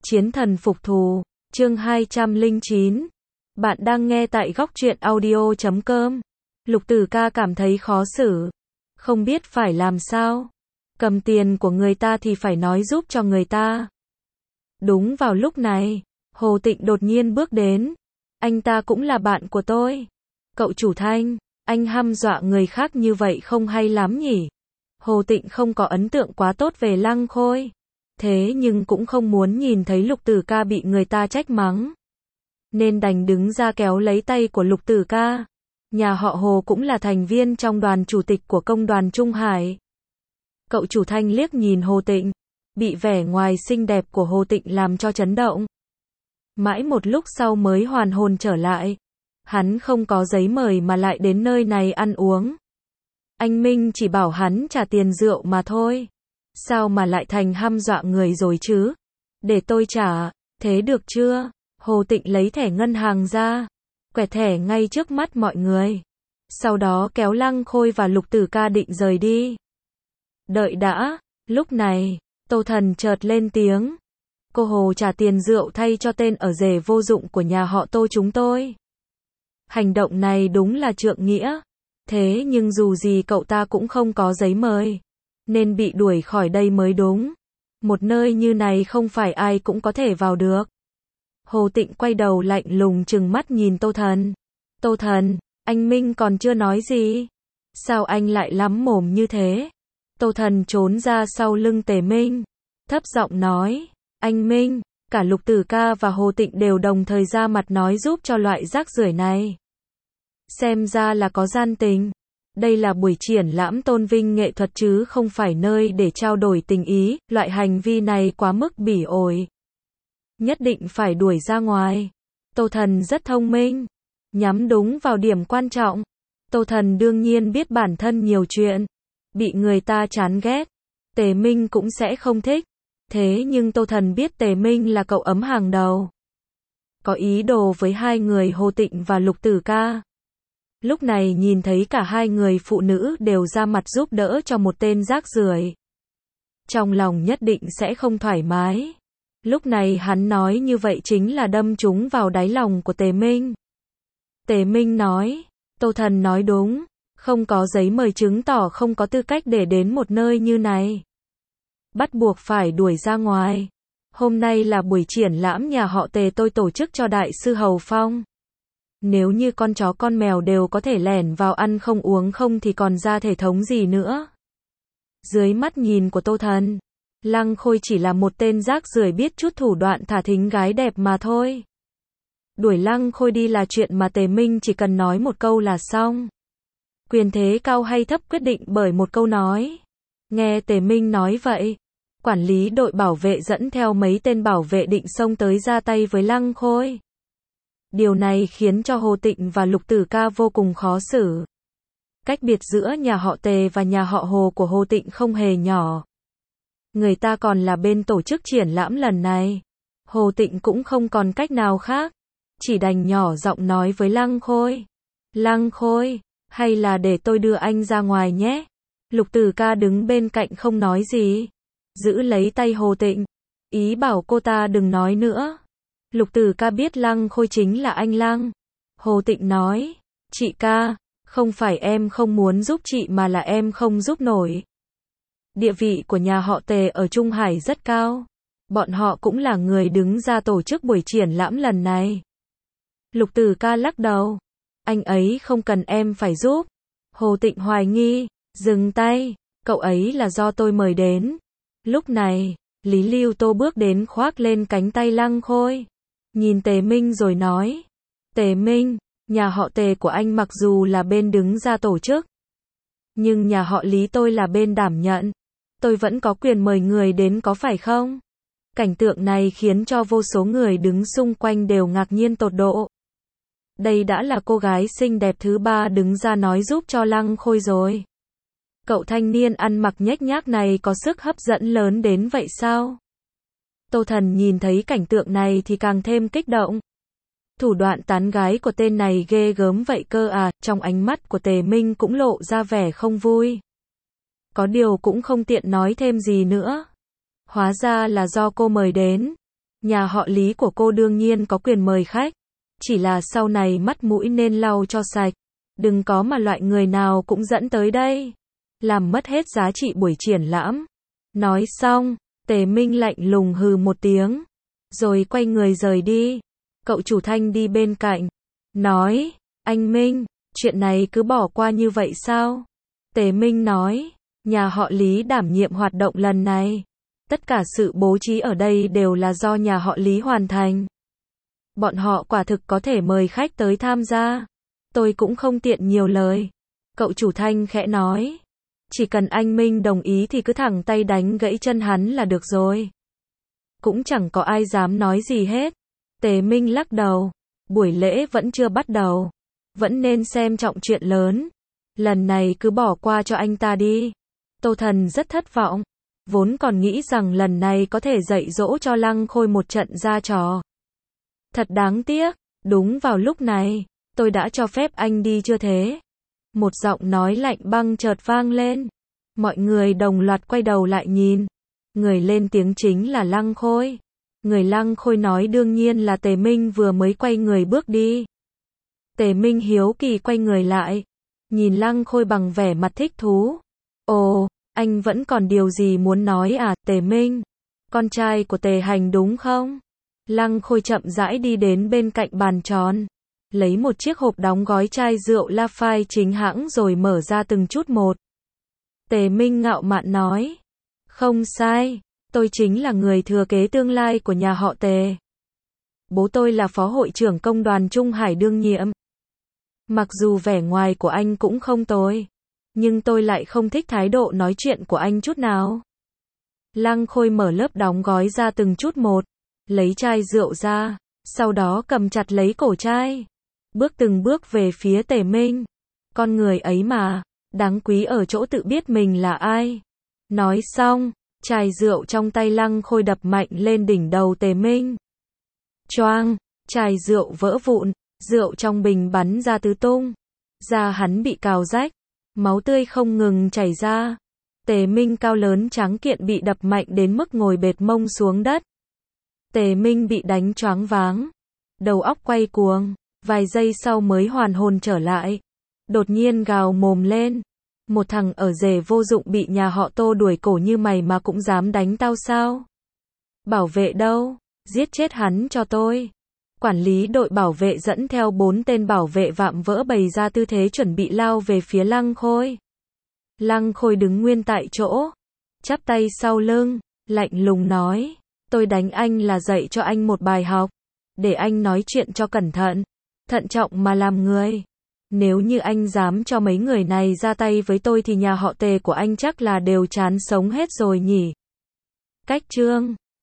Chiến thần phục thù, chương 209. Bạn đang nghe tại góc truyện audio.com. Lục Tử Ca cảm thấy khó xử, không biết phải làm sao. Cầm tiền của người ta thì phải nói giúp cho người ta. Đúng vào lúc này, Hồ Tịnh đột nhiên bước đến. Anh ta cũng là bạn của tôi. Cậu chủ Thanh, anh hăm dọa người khác như vậy không hay lắm nhỉ? Hồ Tịnh không có ấn tượng quá tốt về Lăng Khôi. Thế nhưng cũng không muốn nhìn thấy Lục Tử Ca bị người ta trách mắng. Nên đành đứng ra kéo lấy tay của Lục Tử Ca. Nhà họ Hồ cũng là thành viên trong đoàn chủ tịch của công đoàn Trung Hải. Cậu chủ Thanh liếc nhìn Hồ Tịnh, bị vẻ ngoài xinh đẹp của Hồ Tịnh làm cho chấn động. Mãi một lúc sau mới hoàn hồn trở lại. Hắn không có giấy mời mà lại đến nơi này ăn uống. Anh Minh chỉ bảo hắn trả tiền rượu mà thôi. Sao mà lại thành hăm dọa người rồi chứ? Để tôi trả, thế được chưa? Hồ Tịnh lấy thẻ ngân hàng ra, quẹt thẻ ngay trước mắt mọi người. Sau đó kéo Lăng Khôi và Lục Tử Ca định rời đi. Đợi đã, lúc này, Tô Thần chợt lên tiếng. Cô Hồ trả tiền rượu thay cho tên ở rể vô dụng của nhà họ Tô chúng tôi. Hành động này đúng là trượng nghĩa. Thế nhưng dù gì cậu ta cũng không có giấy mời, nên bị đuổi khỏi đây mới đúng. Một nơi như này không phải ai cũng có thể vào được. Hồ Tịnh quay đầu lạnh lùng trừng mắt nhìn Tô Thần. Tô Thần, anh Minh còn chưa nói gì. Sao anh lại lắm mồm như thế? Tô Thần trốn ra sau lưng Tề Minh, thấp giọng nói. Anh Minh, cả Lục Tử Ca và Hồ Tịnh đều đồng thời ra mặt nói giúp cho loại rác rưởi này. Xem ra là có gian tình. Đây là buổi triển lãm tôn vinh nghệ thuật chứ không phải nơi để trao đổi tình ý, loại hành vi này quá mức bỉ ổi. Nhất định phải đuổi ra ngoài. Tô Thần rất thông minh, nhắm đúng vào điểm quan trọng. Tô Thần đương nhiên biết bản thân nhiều chuyện, bị người ta chán ghét, Tề Minh cũng sẽ không thích. Thế nhưng Tô Thần biết Tề Minh là cậu ấm hàng đầu, có ý đồ với hai người Hồ Tịnh và Lục Tử Ca. Lúc này nhìn thấy cả hai người phụ nữ đều ra mặt giúp đỡ cho một tên rác rưởi, trong lòng nhất định sẽ không thoải mái. Lúc này hắn nói như vậy chính là đâm trúng vào đáy lòng của Tề Minh. Tề Minh nói, Tô Thần nói đúng, không có giấy mời chứng tỏ không có tư cách để đến một nơi như này. Bắt buộc phải đuổi ra ngoài. Hôm nay là buổi triển lãm nhà họ Tề tôi tổ chức cho Đại sư Hầu Phong. Nếu như con chó con mèo đều có thể lẻn vào ăn không uống không thì còn ra thể thống gì nữa. Dưới mắt nhìn của Tô Thần, Lăng Khôi chỉ là một tên rác rưởi biết chút thủ đoạn thả thính gái đẹp mà thôi. Đuổi Lăng Khôi đi là chuyện mà Tề Minh chỉ cần nói một câu là xong. Quyền thế cao hay thấp quyết định bởi một câu nói. Nghe Tề Minh nói vậy, quản lý đội bảo vệ dẫn theo mấy tên bảo vệ định xông tới ra tay với Lăng Khôi. Điều này khiến cho Hồ Tịnh và Lục Tử Ca vô cùng khó xử. Cách biệt giữa nhà họ Tề và nhà họ Hồ của Hồ Tịnh không hề nhỏ. Người ta còn là bên tổ chức triển lãm lần này. Hồ Tịnh cũng không còn cách nào khác, chỉ đành nhỏ giọng nói với Lăng Khôi. Lăng Khôi, hay là để tôi đưa anh ra ngoài nhé. Lục Tử Ca đứng bên cạnh không nói gì, giữ lấy tay Hồ Tịnh, ý bảo cô ta đừng nói nữa. Lục Tử Ca biết Lăng Khôi chính là anh Lăng. Hồ Tịnh nói, chị Ca, không phải em không muốn giúp chị mà là em không giúp nổi. Địa vị của nhà họ Tề ở Trung Hải rất cao. Bọn họ cũng là người đứng ra tổ chức buổi triển lãm lần này. Lục Tử Ca lắc đầu. Anh ấy không cần em phải giúp. Hồ Tịnh hoài nghi, dừng tay, cậu ấy là do tôi mời đến. Lúc này, Lý Lưu Tô bước đến khoác lên cánh tay Lăng Khôi. Nhìn Tề Minh rồi nói. Tề Minh, nhà họ Tề của anh mặc dù là bên đứng ra tổ chức, nhưng nhà họ Lý tôi là bên đảm nhận. Tôi vẫn có quyền mời người đến có phải không? Cảnh tượng này khiến cho vô số người đứng xung quanh đều ngạc nhiên tột độ. Đây đã là cô gái xinh đẹp thứ ba đứng ra nói giúp cho Lăng Khôi rồi. Cậu thanh niên ăn mặc nhếch nhác này có sức hấp dẫn lớn đến vậy sao? Tô Thần nhìn thấy cảnh tượng này thì càng thêm kích động. Thủ đoạn tán gái của tên này ghê gớm vậy cơ à, trong ánh mắt của Tề Minh cũng lộ ra vẻ không vui. Có điều cũng không tiện nói thêm gì nữa. Hóa ra là do cô mời đến. Nhà họ Lý của cô đương nhiên có quyền mời khách. Chỉ là sau này mắt mũi nên lau cho sạch. Đừng có mà loại người nào cũng dẫn tới đây. Làm mất hết giá trị buổi triển lãm. Nói xong, Tề Minh lạnh lùng hừ một tiếng. Rồi quay người rời đi. Cậu chủ Thanh đi bên cạnh. Nói, anh Minh, chuyện này cứ bỏ qua như vậy sao? Tề Minh nói, nhà họ Lý đảm nhiệm hoạt động lần này. Tất cả sự bố trí ở đây đều là do nhà họ Lý hoàn thành. Bọn họ quả thực có thể mời khách tới tham gia. Tôi cũng không tiện nhiều lời. Cậu chủ Thanh khẽ nói. Chỉ cần anh Minh đồng ý thì cứ thẳng tay đánh gãy chân hắn là được rồi. Cũng chẳng có ai dám nói gì hết. Tề Minh lắc đầu. Buổi lễ vẫn chưa bắt đầu. Vẫn nên xem trọng chuyện lớn. Lần này cứ bỏ qua cho anh ta đi. Tô Thần rất thất vọng. Vốn còn nghĩ rằng lần này có thể dạy dỗ cho Lăng Khôi một trận ra trò. Thật đáng tiếc. Đúng vào lúc này, tôi đã cho phép anh đi chưa thế? Một giọng nói lạnh băng chợt vang lên. Mọi người đồng loạt quay đầu lại nhìn. Người lên tiếng chính là Lăng Khôi. Người Lăng Khôi nói đương nhiên là Tề Minh vừa mới quay người bước đi. Tề Minh hiếu kỳ quay người lại. Nhìn Lăng Khôi bằng vẻ mặt thích thú. Ồ, anh vẫn còn điều gì muốn nói à, Tề Minh? Con trai của Tề Hành đúng không? Lăng Khôi chậm rãi đi đến bên cạnh bàn tròn. Lấy một chiếc hộp đóng gói chai rượu Lafite chính hãng rồi mở ra từng chút một. Tề Minh ngạo mạn nói. Không sai, tôi chính là người thừa kế tương lai của nhà họ Tề. Bố tôi là phó hội trưởng công đoàn Trung Hải đương nhiệm. Mặc dù vẻ ngoài của anh cũng không tồi, nhưng tôi lại không thích thái độ nói chuyện của anh chút nào. Lăng Khôi mở lớp đóng gói ra từng chút một, lấy chai rượu ra, sau đó cầm chặt lấy cổ chai. Bước từng bước về phía Tề Minh. Con người ấy mà, đáng quý ở chỗ tự biết mình là ai. Nói xong, chai rượu trong tay Lăng Khôi đập mạnh lên đỉnh đầu Tề Minh. Choang, chai rượu vỡ vụn, rượu trong bình bắn ra tứ tung. Da hắn bị cào rách, máu tươi không ngừng chảy ra. Tề Minh cao lớn tráng kiện bị đập mạnh đến mức ngồi bệt mông xuống đất. Tề Minh bị đánh choáng váng, đầu óc quay cuồng, vài giây sau mới hoàn hồn trở lại. Đột nhiên gào mồm lên. Một thằng ở rể vô dụng bị nhà họ Tô đuổi cổ như mày mà cũng dám đánh tao sao? Bảo vệ đâu? Giết chết hắn cho tôi. Quản lý đội bảo vệ dẫn theo 4 tên bảo vệ vạm vỡ bày ra tư thế chuẩn bị lao về phía Lăng Khôi. Lăng Khôi đứng nguyên tại chỗ, chắp tay sau lưng, lạnh lùng nói, tôi đánh anh là dạy cho anh một bài học, để anh nói chuyện cho cẩn thận, thận trọng mà làm người. Nếu như anh dám cho mấy người này ra tay với tôi thì nhà họ Tề của anh chắc là đều chán sống hết rồi nhỉ. Cách chương